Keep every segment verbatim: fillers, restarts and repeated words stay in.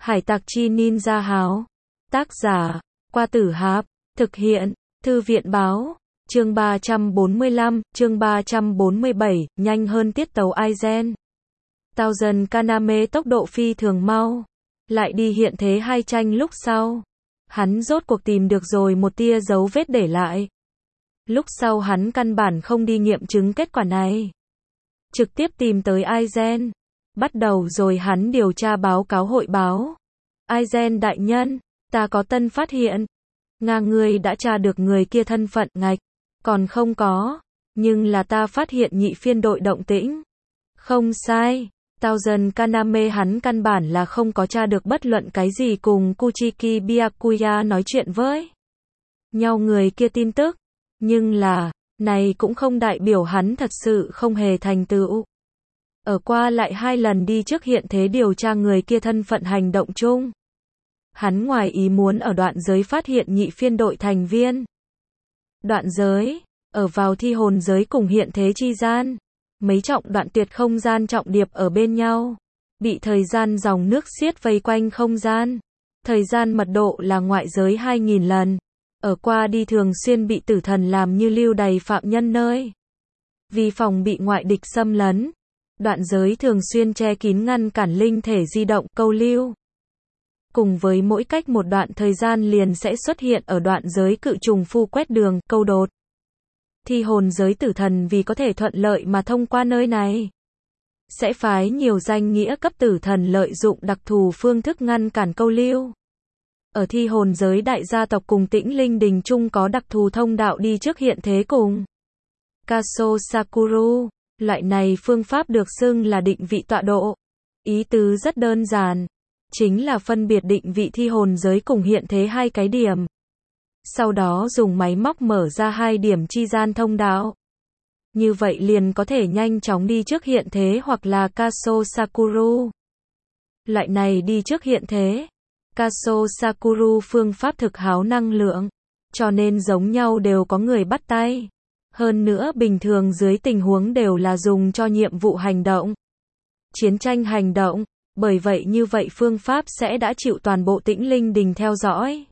Hải tặc chi ninja háo. Tác giả, Qua Tử Hạp. Thực hiện, Thư viện báo. Chương ba trăm bốn mươi lăm, chương ba trăm bốn mươi bảy, nhanh hơn tiết tấu Aizen. Thousand Kaname tốc độ phi thường mau. Lại đi hiện thế hai tranh lúc sau. Hắn rốt cuộc tìm được rồi một tia dấu vết để lại. Lúc sau hắn căn bản không đi nghiệm chứng kết quả này. Trực tiếp tìm tới Aizen. Bắt đầu rồi hắn điều tra báo cáo hội báo. Aizen đại nhân, ta có tân phát hiện. Nga ngươi đã tra được người kia thân phận ngạch. Còn không có. Nhưng là ta phát hiện nhị phiên đội động tĩnh. Không sai. Thousand Kaname hắn căn bản là không có tra được bất luận cái gì cùng Kuchiki Byakuya nói chuyện với nhau người kia tin tức. Nhưng là, này cũng không đại biểu hắn thật sự không hề thành tựu. Ở qua lại hai lần đi trước hiện thế điều tra người kia thân phận hành động chung. Hắn ngoài ý muốn ở đoạn giới phát hiện nhị phiên đội thành viên. Đoạn giới, ở vào thi hồn giới cùng hiện thế chi gian. Mấy trọng đoạn tuyệt không gian trọng điệp ở bên nhau. Bị thời gian dòng nước xiết vây quanh không gian. Thời gian mật độ là ngoại giới hai nghìn lần. Ở qua đi thường xuyên bị tử thần làm như lưu đày phạm nhân nơi. Vì phòng bị ngoại địch xâm lấn. Đoạn giới thường xuyên che kín ngăn cản linh thể di động câu lưu. Cùng với mỗi cách một đoạn thời gian liền sẽ xuất hiện ở đoạn giới cự trùng phu quét đường câu đột. Thi hồn giới tử thần vì có thể thuận lợi mà thông qua nơi này. Sẽ phái nhiều danh nghĩa cấp tử thần lợi dụng đặc thù phương thức ngăn cản câu lưu. Ở thi hồn giới đại gia tộc cùng tĩnh linh đình chung có đặc thù thông đạo đi trước hiện thế cùng. Kaso Sakuru, loại này phương pháp được xưng là định vị tọa độ. Ý tứ rất đơn giản. Chính là phân biệt định vị thi hồn giới cùng hiện thế hai cái điểm. Sau đó dùng máy móc mở ra hai điểm chi gian thông đạo. Như vậy liền có thể nhanh chóng đi trước hiện thế hoặc là Kaso Sakuru. Loại này đi trước hiện thế. Kaso Sakuru phương pháp thực háo năng lượng. Cho nên giống nhau đều có người bắt tay. Hơn nữa bình thường dưới tình huống đều là dùng cho nhiệm vụ hành động. Chiến tranh hành động. Bởi vậy như vậy phương pháp sẽ đã chịu toàn bộ tĩnh linh đình theo dõi.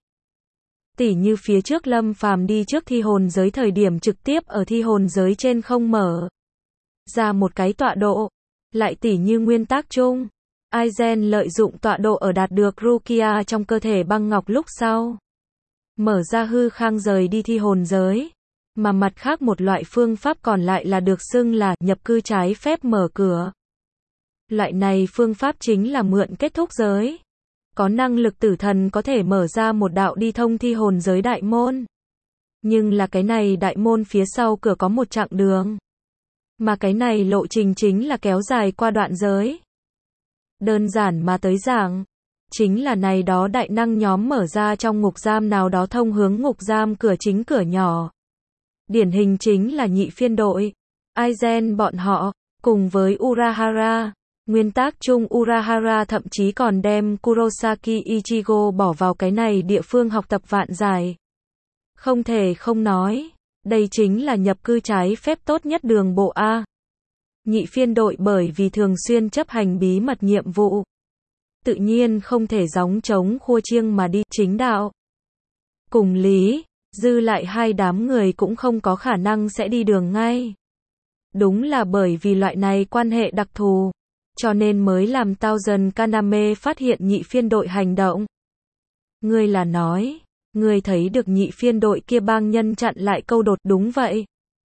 Tỉ như phía trước Lâm Phàm đi trước thi hồn giới thời điểm trực tiếp ở thi hồn giới trên không mở ra một cái tọa độ. Lại tỉ như nguyên tắc chung. Aizen lợi dụng tọa độ ở đạt được Rukia trong cơ thể băng ngọc lúc sau. Mở ra hư khang rời đi thi hồn giới. Mà mặt khác một loại phương pháp còn lại là được xưng là nhập cư trái phép mở cửa. Loại này phương pháp chính là mượn kết thúc giới. Có năng lực tử thần có thể mở ra một đạo đi thông thi hồn giới đại môn. Nhưng là cái này đại môn phía sau cửa có một chặng đường. Mà cái này lộ trình chính là kéo dài qua đoạn giới. Đơn giản mà tới giảng. Chính là này đó đại năng nhóm mở ra trong ngục giam nào đó thông hướng ngục giam cửa chính cửa nhỏ. Điển hình chính là nhị phiên đội. Aizen bọn họ, cùng với Urahara. Nguyên tác chung Urahara thậm chí còn đem Kurosaki Ichigo bỏ vào cái này địa phương học tập vạn giải. Không thể không nói, đây chính là nhập cư trái phép tốt nhất đường bộ A. Nhị phiên đội bởi vì thường xuyên chấp hành bí mật nhiệm vụ. Tự nhiên không thể gióng trống khua chiêng mà đi chính đạo. Cùng lý, dư lại hai đám người cũng không có khả năng sẽ đi đường ngay. Đúng là bởi vì loại này quan hệ đặc thù. Cho nên mới làm Thousand Kaname phát hiện nhị phiên đội hành động. Ngươi là nói, ngươi thấy được nhị phiên đội kia bang nhân chặn lại câu đột đúng vậy.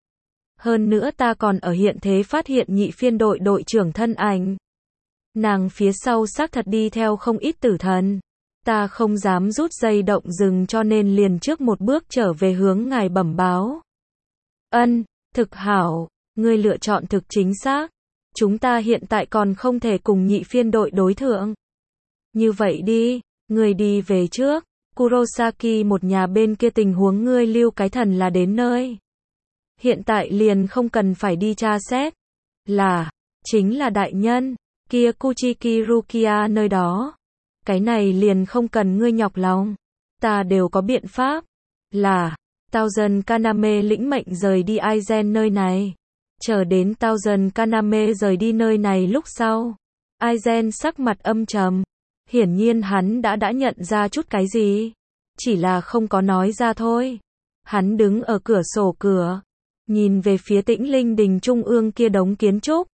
Hơn nữa ta còn ở hiện thế phát hiện nhị phiên đội đội trưởng thân ảnh. Nàng phía sau xác thật đi theo không ít tử thần. Ta không dám rút dây động rừng cho nên liền trước một bước trở về hướng ngài bẩm báo. Ân, thực hảo, ngươi lựa chọn thực chính xác. Chúng ta hiện tại còn không thể cùng nhị phiên đội đối thượng. Như vậy đi, ngươi đi về trước. Kurosaki một nhà bên kia tình huống ngươi lưu cái thần là đến nơi. Hiện tại liền không cần phải đi tra xét. Là, chính là đại nhân, kia Kuchiki Rukia nơi đó. Cái này liền không cần ngươi nhọc lòng. Ta đều có biện pháp. Là, Thousand Kaname lĩnh mệnh rời đi Aizen nơi này. Chờ đến Thousand Kaname rời đi nơi này lúc sau. Aizen sắc mặt âm trầm. Hiển nhiên hắn đã đã nhận ra chút cái gì. Chỉ là không có nói ra thôi. Hắn đứng ở cửa sổ cửa. Nhìn về phía Tĩnh Linh Đình trung ương kia đống kiến trúc.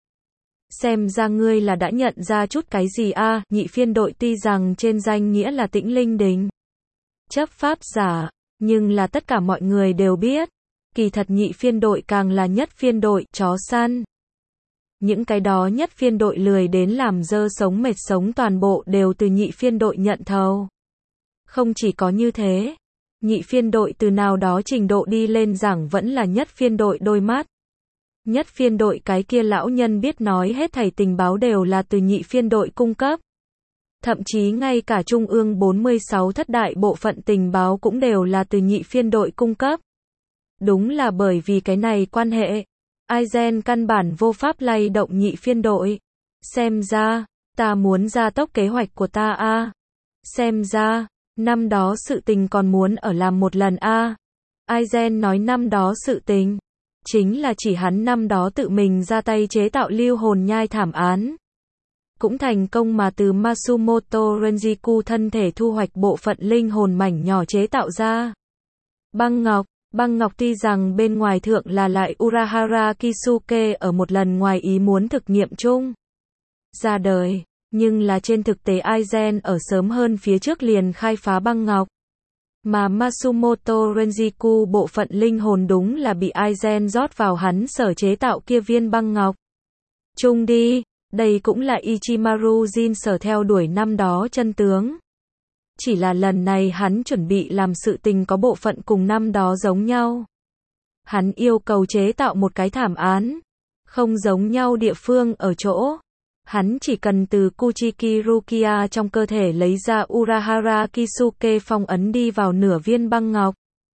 Xem ra ngươi là đã nhận ra chút cái gì a à, nhị phiên đội tuy rằng trên danh nghĩa là Tĩnh Linh Đình. Chấp pháp giả, nhưng là tất cả mọi người đều biết. Kỳ thật nhị phiên đội càng là nhất phiên đội, chó săn. Những cái đó nhất phiên đội lười đến làm dơ sống mệt sống toàn bộ đều từ nhị phiên đội nhận thầu. Không chỉ có như thế, nhị phiên đội từ nào đó trình độ đi lên rằng vẫn là nhất phiên đội đôi mắt. Nhất phiên đội cái kia lão nhân biết nói hết thảy tình báo đều là từ nhị phiên đội cung cấp. Thậm chí ngay cả Trung ương bốn mươi sáu thất đại bộ phận tình báo cũng đều là từ nhị phiên đội cung cấp. Đúng là bởi vì cái này quan hệ, Aizen căn bản vô pháp lay động nhị phiên đội. Xem ra, ta muốn gia tốc kế hoạch của ta a. À. Xem ra, năm đó sự tình còn muốn ở làm một lần a. À. Aizen nói năm đó sự tình, chính là chỉ hắn năm đó tự mình ra tay chế tạo lưu hồn nhai thảm án. Cũng thành công mà từ Matsumoto Renjiku thân thể thu hoạch bộ phận linh hồn mảnh nhỏ chế tạo ra. Băng ngọc, băng ngọc tuy rằng bên ngoài thượng là lại Urahara Kisuke ở một lần ngoài ý muốn thực nghiệm chung ra đời, nhưng là trên thực tế Aizen ở sớm hơn phía trước liền khai phá băng ngọc. Mà Matsumoto Renjiku bộ phận linh hồn đúng là bị Aizen rót vào hắn sở chế tạo kia viên băng ngọc. Chung đi, đây cũng là Ichimaru Jin sở theo đuổi năm đó chân tướng. Chỉ là lần này hắn chuẩn bị làm sự tình có bộ phận cùng năm đó giống nhau. Hắn yêu cầu chế tạo một cái thảm án. Không giống nhau địa phương ở chỗ. Hắn chỉ cần từ Kuchiki Rukia trong cơ thể lấy ra Urahara Kisuke phong ấn đi vào nửa viên băng ngọc.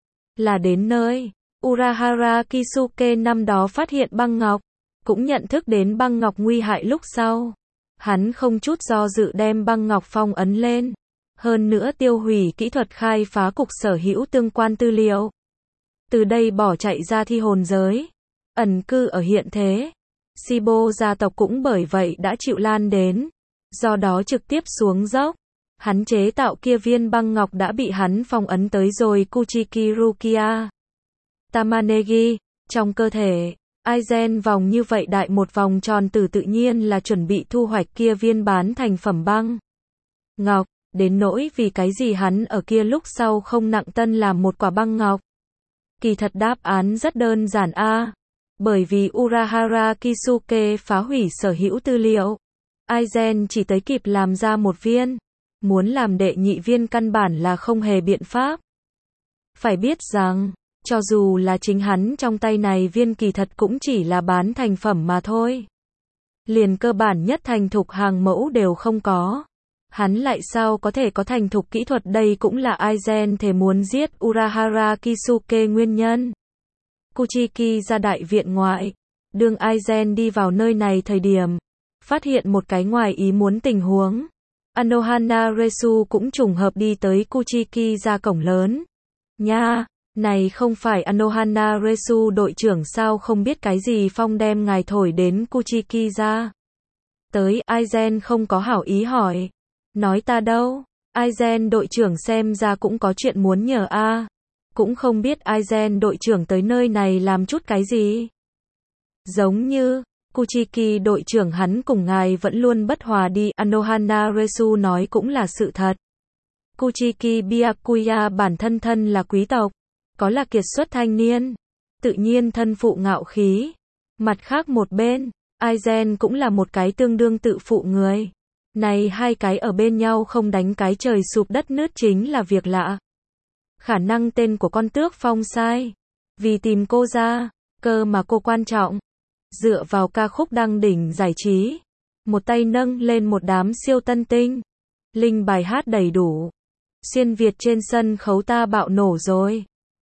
Là đến nơi, Urahara Kisuke năm đó phát hiện băng ngọc, cũng nhận thức đến băng ngọc nguy hại lúc sau. Hắn không chút do dự đem băng ngọc phong ấn lên. Hơn nữa tiêu hủy kỹ thuật khai phá cục sở hữu tương quan tư liệu. Từ đây bỏ chạy ra thi hồn giới. Ẩn cư ở hiện thế. Shibo gia tộc cũng bởi vậy đã chịu lan đến. Do đó trực tiếp xuống dốc. Hắn chế tạo kia viên băng ngọc đã bị hắn phong ấn tới rồi Kuchiki Rukia. Tamanegi, trong cơ thể, Aizen vòng như vậy đại một vòng tròn tử tự nhiên là chuẩn bị thu hoạch kia viên bán thành phẩm băng ngọc. Đến nỗi vì cái gì hắn ở kia lúc sau không nặng tân làm một quả băng ngọc. Kỳ thật đáp án rất đơn giản a. À. Bởi vì Urahara Kisuke phá hủy sở hữu tư liệu. Aizen chỉ tới kịp làm ra một viên. Muốn làm đệ nhị viên căn bản là không hề biện pháp. Phải biết rằng, cho dù là chính hắn trong tay này viên kỳ thật cũng chỉ là bán thành phẩm mà thôi. Liền cơ bản nhất thành thục hàng mẫu đều không có. Hắn lại sao có thể có thành thục kỹ thuật, đây cũng là Aizen thề muốn giết Urahara Kisuke nguyên nhân. Kuchiki ra đại viện ngoại. Đương Aizen đi vào nơi này thời điểm, phát hiện một cái ngoài ý muốn tình huống. Anohana Resu cũng trùng hợp đi tới Kuchiki ra cổng lớn. Nha, này không phải Anohana Resu đội trưởng sao, không biết cái gì phong đem ngài thổi đến Kuchiki ra. Tới, Aizen không có hảo ý hỏi. Nói ta đâu? Aizen đội trưởng xem ra cũng có chuyện muốn nhờ a. À. Cũng không biết Aizen đội trưởng tới nơi này làm chút cái gì. Giống như, Kuchiki đội trưởng hắn cùng ngài vẫn luôn bất hòa đi, Anohana Resu nói cũng là sự thật. Kuchiki Byakuya bản thân thân là quý tộc, có là kiệt xuất thanh niên, tự nhiên thân phụ ngạo khí. Mặt khác một bên, Aizen cũng là một cái tương đương tự phụ người. Này hai cái ở bên nhau không đánh cái trời sụp đất nứt chính là việc lạ. Khả năng tên của con tước phong sai. Vì tìm cô ra, cơ mà cô quan trọng. Dựa vào ca khúc đăng đỉnh giải trí. Một tay nâng lên một đám siêu tân tinh. Linh bài hát đầy đủ. Xuyên Việt trên sân khấu ta bạo nổ rồi.